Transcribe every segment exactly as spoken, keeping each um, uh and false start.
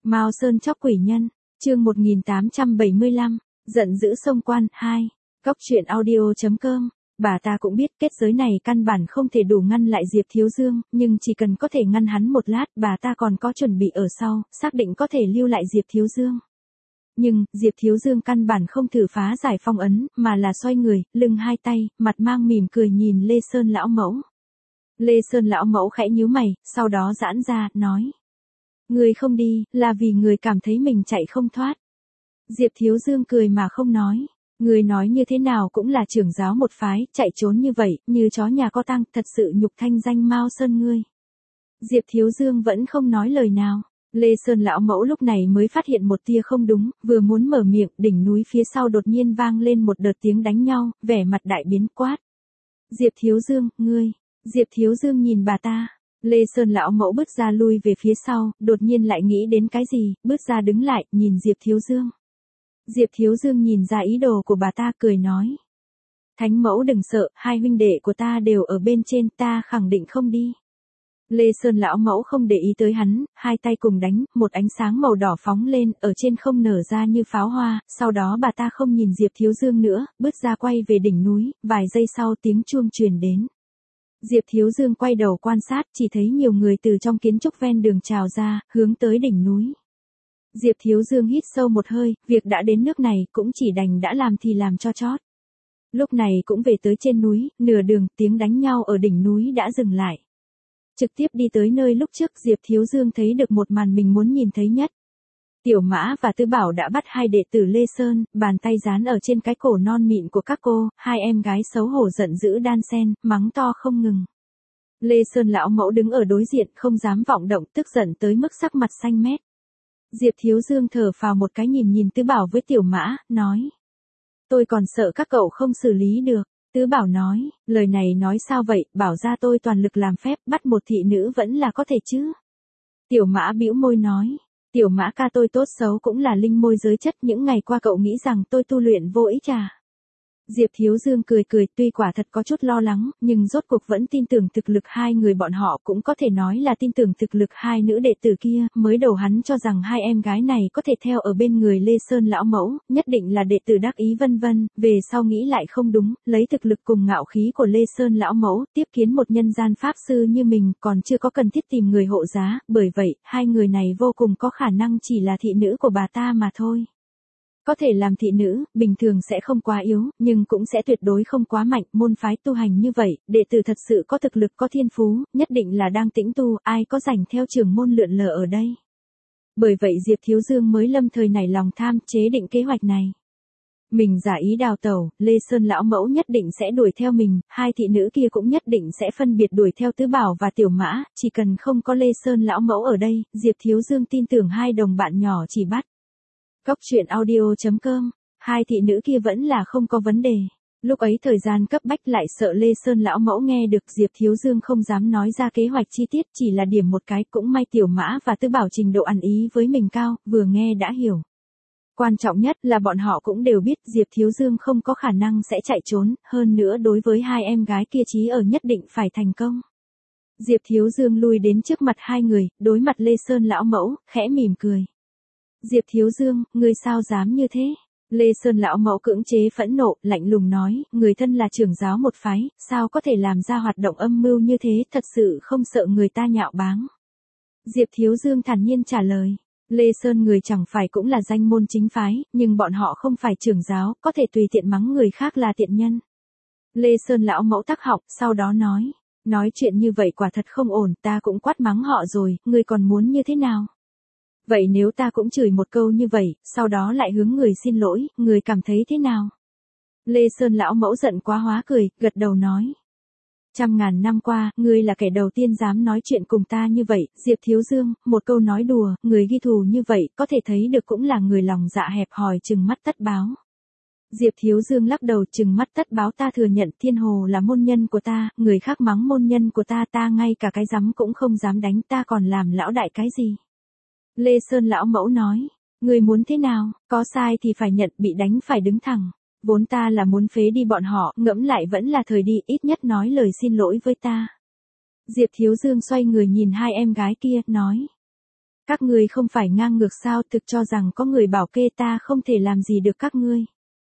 Mao Sơn chóc quỷ nhân, chương một nghìn tám trăm bảy mươi lăm, giận dữ xông quan, hai. Góc truyện audio.com. Bà ta cũng biết kết giới này căn bản không thể đủ ngăn lại Diệp Thiếu Dương, nhưng chỉ cần có thể ngăn hắn một lát, bà ta còn có chuẩn bị ở sau, xác định có thể lưu lại Diệp Thiếu Dương. Nhưng, Diệp Thiếu Dương căn bản không thử phá giải phong ấn, mà là xoay người, lưng hai tay, mặt mang mỉm cười nhìn Lê Sơn lão mẫu. Lê Sơn lão mẫu khẽ nhíu mày, sau đó giãn ra, nói. Người không đi, là vì người cảm thấy mình chạy không thoát. Diệp Thiếu Dương cười mà không nói. Người nói như thế nào cũng là trưởng giáo một phái, chạy trốn như vậy, như chó nhà có tang, thật sự nhục thanh danh Mao Sơn ngươi. Diệp Thiếu Dương vẫn không nói lời nào. Lê Sơn lão mẫu lúc này mới phát hiện một tia không đúng, vừa muốn mở miệng, đỉnh núi phía sau đột nhiên vang lên một đợt tiếng đánh nhau, vẻ mặt đại biến quát. Diệp Thiếu Dương, ngươi. Diệp Thiếu Dương nhìn bà ta. Lê Sơn lão mẫu bước ra lui về phía sau, đột nhiên lại nghĩ đến cái gì, bước ra đứng lại, nhìn Diệp Thiếu Dương. Diệp Thiếu Dương nhìn ra ý đồ của bà ta, cười nói. Thánh mẫu đừng sợ, hai huynh đệ của ta đều ở bên trên, ta khẳng định không đi. Lê Sơn lão mẫu không để ý tới hắn, hai tay cùng đánh, một ánh sáng màu đỏ phóng lên, ở trên không nở ra như pháo hoa, sau đó bà ta không nhìn Diệp Thiếu Dương nữa, bước ra quay về đỉnh núi, vài giây sau tiếng chuông truyền đến. Diệp Thiếu Dương quay đầu quan sát, chỉ thấy nhiều người từ trong kiến trúc ven đường trào ra, hướng tới đỉnh núi. Diệp Thiếu Dương hít sâu một hơi, việc đã đến nước này, cũng chỉ đành đã làm thì làm cho chót. Lúc này cũng về tới trên núi, nửa đường, tiếng đánh nhau ở đỉnh núi đã dừng lại. Trực tiếp đi tới nơi lúc trước Diệp Thiếu Dương thấy được một màn mình muốn nhìn thấy nhất. Tiểu Mã và Tư Bảo đã bắt hai đệ tử Lê Sơn, bàn tay dán ở trên cái cổ non mịn của các cô, hai em gái xấu hổ giận dữ đan sen, mắng to không ngừng. Lê Sơn lão mẫu đứng ở đối diện không dám vọng động, tức giận tới mức sắc mặt xanh mét. Diệp Thiếu Dương thở phào một cái, nhìn nhìn Tư Bảo với Tiểu Mã, nói. Tôi còn sợ các cậu không xử lý được. Tứ Bảo nói, lời này nói sao vậy, bảo ra tôi toàn lực làm phép, bắt một thị nữ vẫn là có thể chứ. Tiểu Mã bĩu môi nói, Tiểu Mã ca tôi tốt xấu cũng là linh môi giới chất, những ngày qua cậu nghĩ rằng tôi tu luyện vô ích à. Diệp Thiếu Dương cười cười, tuy quả thật có chút lo lắng, nhưng rốt cuộc vẫn tin tưởng thực lực hai người bọn họ, cũng có thể nói là tin tưởng thực lực hai nữ đệ tử kia, mới đầu hắn cho rằng hai em gái này có thể theo ở bên người Lê Sơn lão mẫu, nhất định là đệ tử đắc ý vân vân, về sau nghĩ lại không đúng, lấy thực lực cùng ngạo khí của Lê Sơn lão mẫu, tiếp kiến một nhân gian pháp sư như mình, còn chưa có cần thiết tìm người hộ giá, bởi vậy, hai người này vô cùng có khả năng chỉ là thị nữ của bà ta mà thôi. Có thể làm thị nữ, bình thường sẽ không quá yếu, nhưng cũng sẽ tuyệt đối không quá mạnh, môn phái tu hành như vậy, đệ tử thật sự có thực lực có thiên phú, nhất định là đang tĩnh tu, ai có rảnh theo trường môn lượn lờ ở đây. Bởi vậy Diệp Thiếu Dương mới lâm thời nảy lòng tham, chế định kế hoạch này. Mình giả ý đào tẩu, Lê Sơn lão mẫu nhất định sẽ đuổi theo mình, hai thị nữ kia cũng nhất định sẽ phân biệt đuổi theo Tứ Bảo và Tiểu Mã, chỉ cần không có Lê Sơn lão mẫu ở đây, Diệp Thiếu Dương tin tưởng hai đồng bạn nhỏ chỉ bắt. Góc truyện audio.com, hai thị nữ kia vẫn là không có vấn đề. Lúc ấy thời gian cấp bách lại sợ Lê Sơn lão mẫu nghe được, Diệp Thiếu Dương không dám nói ra kế hoạch chi tiết, chỉ là điểm một cái, cũng may Tiểu Mã và Tư Bảo trình độ ăn ý với mình cao, vừa nghe đã hiểu. Quan trọng nhất là bọn họ cũng đều biết Diệp Thiếu Dương không có khả năng sẽ chạy trốn, hơn nữa đối với hai em gái kia chí ở nhất định phải thành công. Diệp Thiếu Dương lui đến trước mặt hai người, đối mặt Lê Sơn lão mẫu, khẽ mỉm cười. Diệp Thiếu Dương, ngươi sao dám như thế? Lê Sơn lão mẫu cưỡng chế phẫn nộ, lạnh lùng nói, người thân là trưởng giáo một phái, sao có thể làm ra hoạt động âm mưu như thế, thật sự không sợ người ta nhạo báng. Diệp Thiếu Dương thản nhiên trả lời, Lê Sơn người chẳng phải cũng là danh môn chính phái, nhưng bọn họ không phải trưởng giáo, có thể tùy tiện mắng người khác là tiện nhân. Lê Sơn lão mẫu tắc họng, sau đó nói, nói chuyện như vậy quả thật không ổn, ta cũng quát mắng họ rồi, ngươi còn muốn như thế nào? Vậy nếu ta cũng chửi một câu như vậy, sau đó lại hướng người xin lỗi, người cảm thấy thế nào? Lê Sơn lão mẫu giận quá hóa cười, gật đầu nói. Trăm ngàn năm qua, ngươi là kẻ đầu tiên dám nói chuyện cùng ta như vậy, Diệp Thiếu Dương, một câu nói đùa, người ghi thù như vậy, có thể thấy được cũng là người lòng dạ hẹp hòi, trừng mắt tất báo. Diệp Thiếu Dương lắc đầu, trừng mắt tất báo, ta thừa nhận Thiên Hồ là môn nhân của ta, người khác mắng môn nhân của ta, ta ngay cả cái rắm cũng không dám đánh, ta còn làm lão đại cái gì? Lê Sơn lão mẫu nói, người muốn thế nào, có sai thì phải nhận, bị đánh phải đứng thẳng. Vốn ta là muốn phế đi bọn họ, ngẫm lại vẫn là thời đi, ít nhất nói lời xin lỗi với ta. Diệp Thiếu Dương xoay người nhìn hai em gái kia, nói. Các ngươi không phải ngang ngược sao, thực cho rằng có người bảo kê ta không thể làm gì được các ngươi.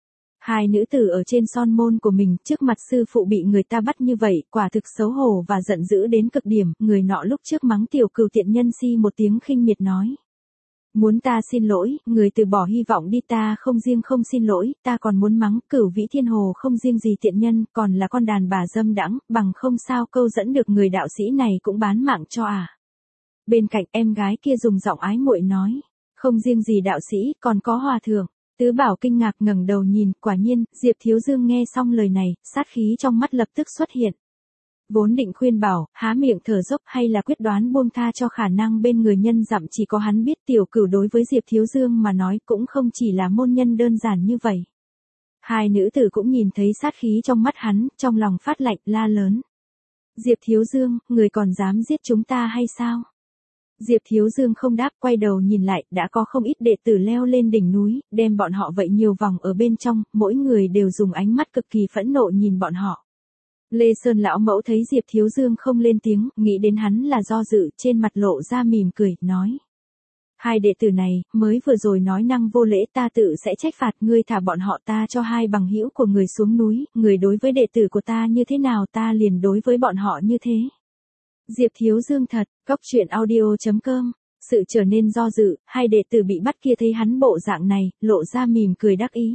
Hai nữ tử ở trên son môn của mình, trước mặt sư phụ bị người ta bắt như vậy, quả thực xấu hổ và giận dữ đến cực điểm, người nọ lúc trước mắng tiểu cừu tiện nhân si một tiếng khinh miệt nói. Muốn ta xin lỗi, người từ bỏ hy vọng đi, ta không riêng không xin lỗi, ta còn muốn mắng Cửu Vĩ Thiên Hồ không riêng gì tiện nhân, còn là con đàn bà dâm đãng, bằng không sao câu dẫn được người đạo sĩ này cũng bán mạng cho à. Bên cạnh em gái kia dùng giọng ái muội nói, không riêng gì đạo sĩ, còn có hòa thượng. Tứ Bảo kinh ngạc ngẩng đầu nhìn, quả nhiên, Diệp Thiếu Dương nghe xong lời này, sát khí trong mắt lập tức xuất hiện. Vốn định khuyên bảo, há miệng thở dốc hay là quyết đoán buông tha cho khả năng bên người nhân dặm, chỉ có hắn biết tiểu cửu đối với Diệp Thiếu Dương mà nói cũng không chỉ là môn nhân đơn giản như vậy. Hai nữ tử cũng nhìn thấy sát khí trong mắt hắn, trong lòng phát lạnh la lớn. Diệp Thiếu Dương, người còn dám giết chúng ta hay sao? Diệp Thiếu Dương không đáp, quay đầu nhìn lại, đã có không ít đệ tử leo lên đỉnh núi, đem bọn họ vậy nhiều vòng ở bên trong, mỗi người đều dùng ánh mắt cực kỳ phẫn nộ nhìn bọn họ. Lê Sơn lão mẫu thấy Diệp Thiếu Dương không lên tiếng, nghĩ đến hắn là do dự, trên mặt lộ ra mỉm cười, nói. Hai đệ tử này, mới vừa rồi nói năng vô lễ, ta tự sẽ trách phạt ngươi, thả bọn họ ta cho hai bằng hữu của người xuống núi, người đối với đệ tử của ta như thế nào ta liền đối với bọn họ như thế. Diệp Thiếu Dương thật, Cóc Truyện Audio chấm com. Sự trở nên do dự, hai đệ tử bị bắt kia thấy hắn bộ dạng này, lộ ra mỉm cười đắc ý.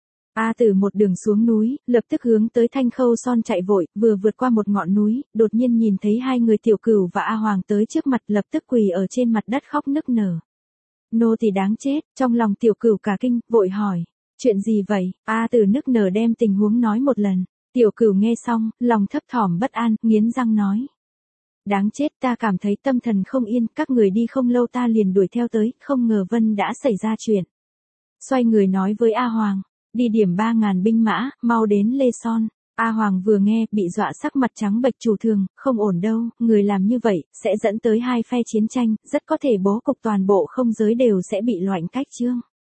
A Tử một đường xuống núi, lập tức hướng tới Thanh Khâu Son chạy vội, vừa vượt qua một ngọn núi, đột nhiên nhìn thấy hai người Tiểu Cửu và A Hoàng tới trước mặt, lập tức quỳ ở trên mặt đất khóc nức nở. Nô tỳ đáng chết, trong lòng Tiểu Cửu cả kinh, vội hỏi, chuyện gì vậy? A Tử nức nở đem tình huống nói một lần. Tiểu Cửu nghe xong, lòng thấp thỏm bất an, nghiến răng nói. Đáng chết, ta cảm thấy tâm thần không yên, các người đi không lâu ta liền đuổi theo tới, không ngờ Vân đã xảy ra chuyện. Xoay người nói với A Hoàng, đi điểm ba ngàn binh mã, mau đến Lê Son. A Hoàng vừa nghe, bị dọa sắc mặt trắng bệch, chủ thường, không ổn đâu, người làm như vậy, sẽ dẫn tới hai phe chiến tranh, rất có thể bố cục toàn bộ không giới đều sẽ bị loạn cách chương.